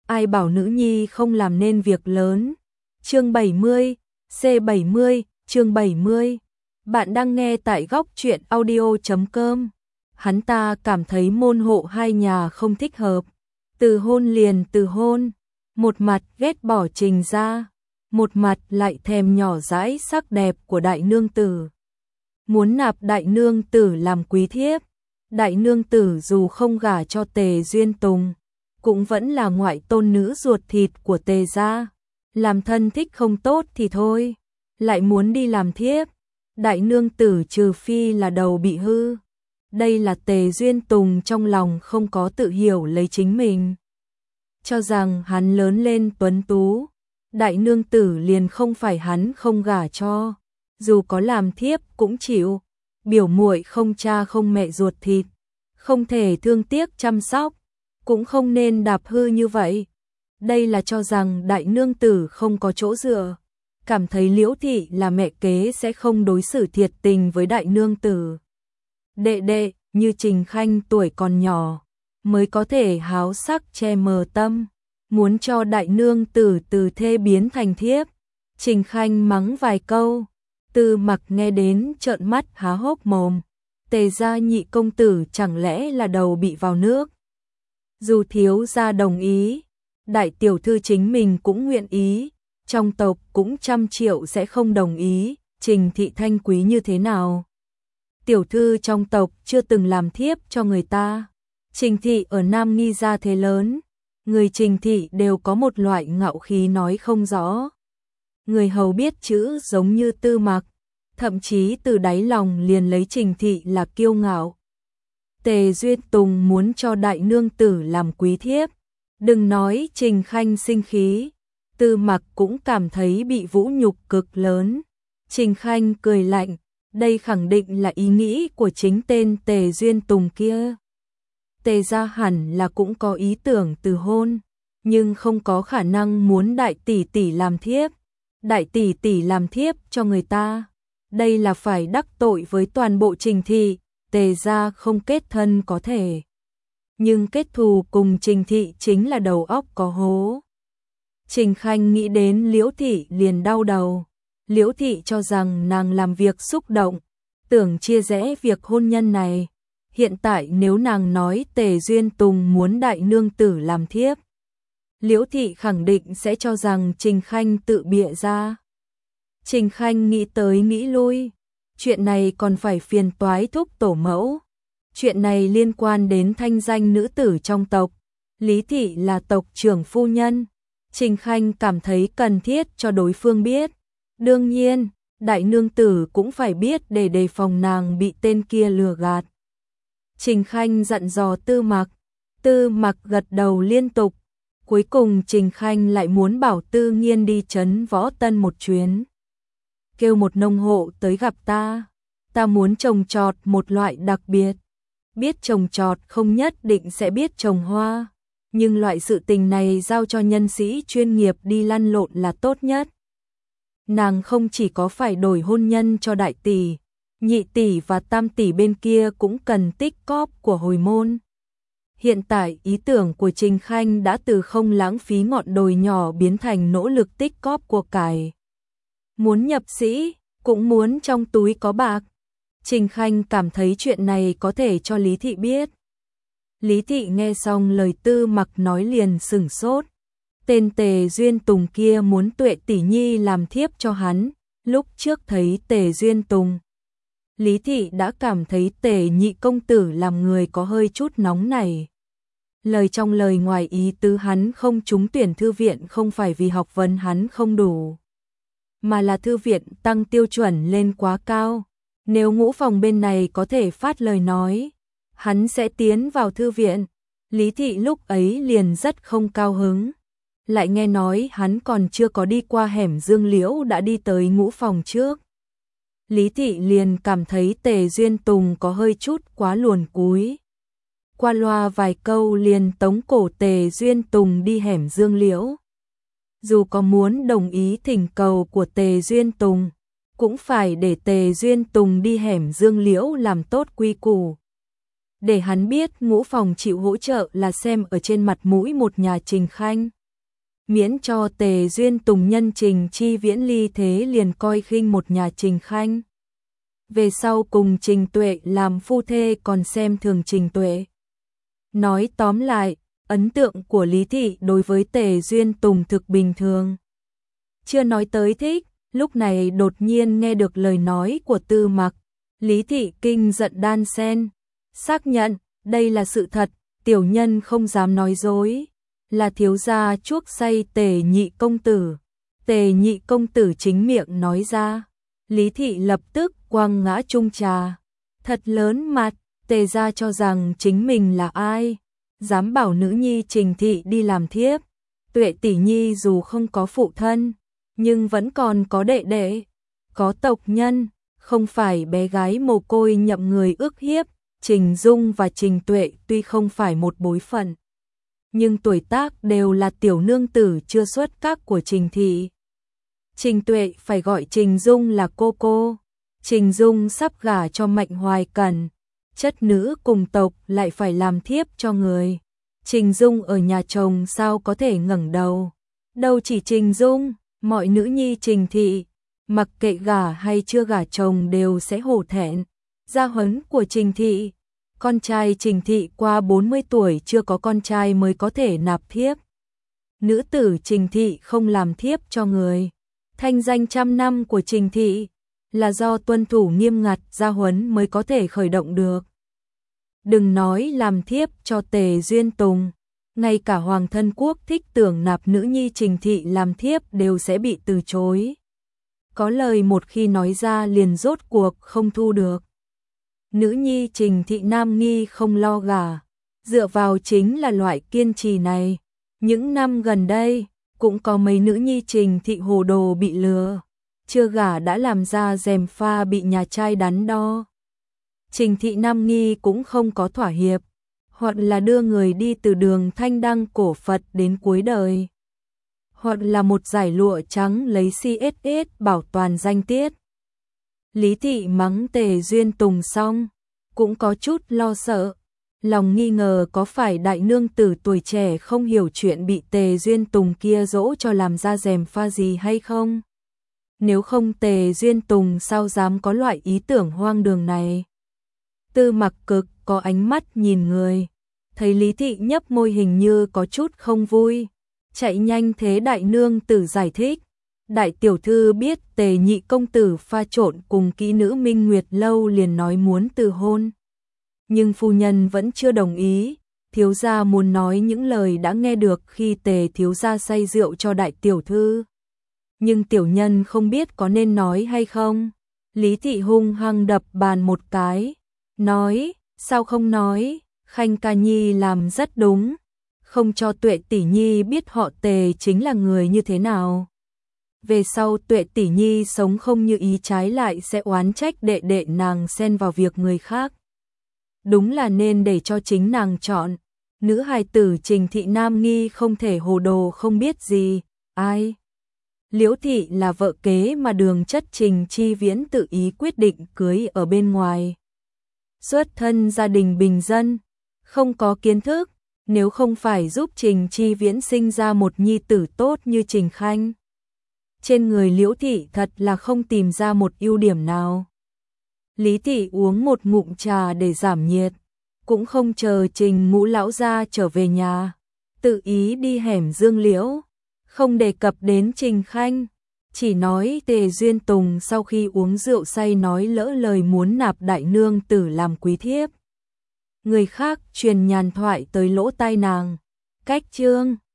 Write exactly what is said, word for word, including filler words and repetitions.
ai bảo nữ nhi không làm nên việc lớn. Chương bảy mươi, C bảy mươi, chương bảy mươi. Bạn đang nghe tại góc truyện audio chấm com. Hắn ta cảm thấy môn hộ hai nhà không thích hợp. Từ hôn liền từ hôn, một mặt ghét bỏ Trình gia, một mặt lại thèm nhỏ dãi sắc đẹp của đại nương tử. Muốn nạp đại nương tử làm quý thiếp. Đại nương tử dù không gả cho Tề Duyên Tùng, cũng vẫn là ngoại tôn nữ ruột thịt của Tề gia. Làm thân thích không tốt thì thôi, lại muốn đi làm thiếp. Đại nương tử trừ phi là đầu bị hư. Đây là Tề Duyên Tùng trong lòng không có tự hiểu lấy chính mình, cho rằng hắn lớn lên tuấn tú, đại nương tử liền không phải hắn không gả cho, dù có làm thiếp cũng chịu. Biểu muội không cha không mẹ ruột thịt, không thể thương tiếc chăm sóc, cũng không nên đạp hư như vậy. Đây là cho rằng đại nương tử không có chỗ dựa, cảm thấy Liễu thị là mẹ kế sẽ không đối xử thiệt tình với đại nương tử. Đệ đệ như Trình Khanh tuổi còn nhỏ, mới có thể háo sắc che mờ tâm, muốn cho đại nương tử từ thê biến thành thiếp. Trình Khanh mắng vài câu, Tư Mặc nghe đến trợn mắt há hốc mồm. Tề gia nhị công tử chẳng lẽ là đầu bị vào nước? Dù thiếu gia đồng ý, đại tiểu thư chính mình cũng nguyện ý, trong tộc cũng trăm triệu sẽ không đồng ý. Trình thị thanh quý như thế nào? Tiểu thư trong tộc chưa từng làm thiếp cho người ta. Trình thị ở Nam Nghi gia thế lớn, người Trình thị đều có một loại ngạo khí nói không rõ. Người hầu biết chữ giống như Tư Mặc, thậm chí từ đáy lòng liền lấy Trình thị là kiêu ngạo. Tề Duyên Tùng muốn cho đại nương tử làm quý thiếp, đừng nói Trình Khanh sinh khí, Tư Mặc cũng cảm thấy bị vũ nhục cực lớn. Trình Khanh cười lạnh, đây khẳng định là ý nghĩ của chính tên Tề Duyên Tùng kia. Tề gia hẳn là cũng có ý tưởng từ hôn, nhưng không có khả năng muốn đại tỷ tỷ làm thiếp. Đại tỷ tỷ làm thiếp cho người ta, đây là phải đắc tội với toàn bộ Trình thị. Tề gia không kết thân có thể, nhưng kết thù cùng Trình thị chính là đầu óc có hố. Trình Khanh nghĩ đến Liễu thị liền đau đầu. Liễu thị cho rằng nàng làm việc xúc động, tưởng chia rẽ việc hôn nhân này. Hiện tại nếu nàng nói Tề Duyên Tùng muốn đại nương tử làm thiếp, Liễu thị khẳng định sẽ cho rằng Trình Khanh tự bịa ra. Trình Khanh nghĩ tới nghĩ lui, chuyện này còn phải phiền toái thúc tổ mẫu. Chuyện này liên quan đến thanh danh nữ tử trong tộc. Lý thị là tộc trưởng phu nhân, Trình Khanh cảm thấy cần thiết cho đối phương biết. Đương nhiên, đại nương tử cũng phải biết để đề phòng nàng bị tên kia lừa gạt. Trình Khanh dặn dò Tư Mặc, Tư Mặc gật đầu liên tục. Cuối cùng Trình Khanh lại muốn bảo Tư Nghiên đi trấn Võ Tân một chuyến. Kêu một nông hộ tới gặp ta, ta muốn trồng trọt một loại đặc biệt. Biết trồng trọt không nhất định sẽ biết trồng hoa, nhưng loại sự tình này giao cho nhân sĩ chuyên nghiệp đi lăn lộn là tốt nhất. Nàng không chỉ có phải đổi hôn nhân cho đại tỷ, nhị tỷ và tam tỷ bên kia cũng cần tích cóp của hồi môn. Hiện tại ý tưởng của Trình Khanh đã từ không lãng phí ngọn đồi nhỏ biến thành nỗ lực tích cóp của cải. Muốn nhập sĩ, cũng muốn trong túi có bạc. Trình Khanh cảm thấy chuyện này có thể cho Lý thị biết. Lý thị nghe xong lời Tư Mặc nói liền sửng sốt. Tên Tề Duyên Tùng kia muốn Tuệ tỷ nhi làm thiếp cho hắn. Lúc trước thấy Tề Duyên Tùng, Lý thị đã cảm thấy Tề nhị công tử làm người có hơi chút nóng này. Lời trong lời ngoài ý tứ hắn không trúng tuyển thư viện không phải vì học vấn hắn không đủ, mà là thư viện tăng tiêu chuẩn lên quá cao. Nếu ngũ phòng bên này có thể phát lời nói, hắn sẽ tiến vào thư viện. Lý thị lúc ấy liền rất không cao hứng. Lại nghe nói hắn còn chưa có đi qua hẻm Dương Liễu đã đi tới ngũ phòng trước. Lý thị liền cảm thấy Tề Duyên Tùng có hơi chút quá luồn cúi. Qua loa vài câu liền tống cổ Tề Duyên Tùng đi hẻm Dương Liễu. Dù có muốn đồng ý thỉnh cầu của Tề Duyên Tùng, cũng phải để Tề Duyên Tùng đi hẻm Dương Liễu làm tốt quy củ. Để hắn biết ngũ phòng chịu hỗ trợ là xem ở trên mặt mũi một nhà Trình Khanh. miễn cho Tề Duyên Tùng nhân Trình Chi Viễn ly thế liền coi khinh một nhà Trình Khanh. Về sau cùng Trình Tuệ làm phu thê còn xem thường Trình Tuệ. Nói tóm lại, ấn tượng của Lý Thị đối với Tề Duyên Tùng thực bình thường. Chưa nói tới thích, lúc này đột nhiên nghe được lời nói của Tư Mặc. Lý Thị kinh giận đan sen, xác nhận, đây là sự thật, tiểu nhân không dám nói dối, là thiếu gia chuốc say Tề nhị công tử. Tề nhị công tử chính miệng nói ra. Lý Thị lập tức quăng ngã chung trà, thật lớn mặt. Tề gia cho rằng chính mình là ai, dám bảo nữ nhi Trình Thị đi làm thiếp. Tuệ tỷ nhi dù không có phụ thân, nhưng vẫn còn có đệ đệ, có tộc nhân, không phải bé gái mồ côi nhậm người ức hiếp. Trình Dung và Trình Tuệ tuy không phải một bối phận, nhưng tuổi tác đều là tiểu nương tử chưa xuất các của Trình Thị. Trình Tuệ phải gọi Trình Dung là cô cô. Trình Dung sắp gả cho Mạnh Hoài Cẩn, chất nữ cùng tộc lại phải làm thiếp cho người. Trình Dung ở nhà chồng sao có thể ngẩng đầu. Đâu chỉ Trình Dung, mọi nữ nhi Trình Thị, mặc kệ gả hay chưa gả chồng đều sẽ hổ thẹn. Gia huấn của Trình Thị, con trai Trình Thị qua bốn mươi tuổi chưa có con trai mới có thể nạp thiếp. Nữ tử Trình Thị không làm thiếp cho người. Thanh danh trăm năm của Trình Thị là do tuân thủ nghiêm ngặt gia huấn mới có thể khởi động được. Đừng nói làm thiếp cho Tề Duyên Tùng, ngay cả Hoàng thân quốc thích tưởng nạp nữ nhi Trình Thị làm thiếp đều sẽ bị từ chối. Có lời một khi nói ra liền rốt cuộc không thu được. Nữ nhi Trình Thị nam nghi không lo gả, dựa vào chính là loại kiên trì này. Những năm gần đây, cũng có mấy nữ nhi Trình Thị hồ đồ bị lừa, chưa gả đã làm ra gièm pha bị nhà trai đắn đo. Trình Thị nam nghi cũng không có thỏa hiệp, hoặc là đưa người đi từ đường thanh đăng cổ Phật đến cuối đời, hoặc là một giải lụa trắng lấy xê ét ét bảo toàn danh tiết. Lý Thị mắng Tề Duyên Tùng xong, cũng có chút lo sợ, lòng nghi ngờ có phải đại nương tử tuổi trẻ không hiểu chuyện bị Tề Duyên Tùng kia dỗ cho làm ra gièm pha gì hay không. Nếu không Tề Duyên Tùng sao dám có loại ý tưởng hoang đường này. Tư Mặc cực có ánh mắt nhìn người, thấy Lý Thị nhấp môi hình như có chút không vui, chạy nhanh thế đại nương tử giải thích. Đại tiểu thư biết Tề nhị công tử pha trộn cùng kỹ nữ Minh Nguyệt lâu liền nói muốn từ hôn. Nhưng phu nhân vẫn chưa đồng ý, thiếu gia muốn nói những lời đã nghe được khi Tề thiếu gia say rượu cho đại tiểu thư. Nhưng tiểu nhân không biết có nên nói hay không. Lý Thị hung hăng đập bàn một cái, nói, sao không nói, Khanh ca nhi làm rất đúng, không cho Tuệ tỷ nhi biết họ Tề chính là người như thế nào. Về sau Tuệ tỷ nhi sống không như ý trái lại sẽ oán trách đệ đệ nàng xen vào việc người khác. Đúng là nên để cho chính nàng chọn. Nữ hài tử Trình Thị nam nghi không thể hồ đồ không biết gì. Ai? Liễu Thị là vợ kế mà Đường Chất Trình Chi Viễn tự ý quyết định cưới ở bên ngoài. Xuất thân gia đình bình dân, không có kiến thức, nếu không phải giúp Trình Chi Viễn sinh ra một nhi tử tốt như Trình Khanh. Trên người Liễu Thị thật là không tìm ra một ưu điểm nào. Lý Thị uống một ngụm trà để giảm nhiệt, cũng không chờ Trình Ngũ lão gia trở về nhà, tự ý đi hẻm Dương Liễu, không đề cập đến Trình Khanh, chỉ nói Tề Duyên Tùng sau khi uống rượu say nói lỡ lời muốn nạp đại nương tử làm quý thiếp. Người khác truyền nhàn thoại tới lỗ tai nàng, cách chương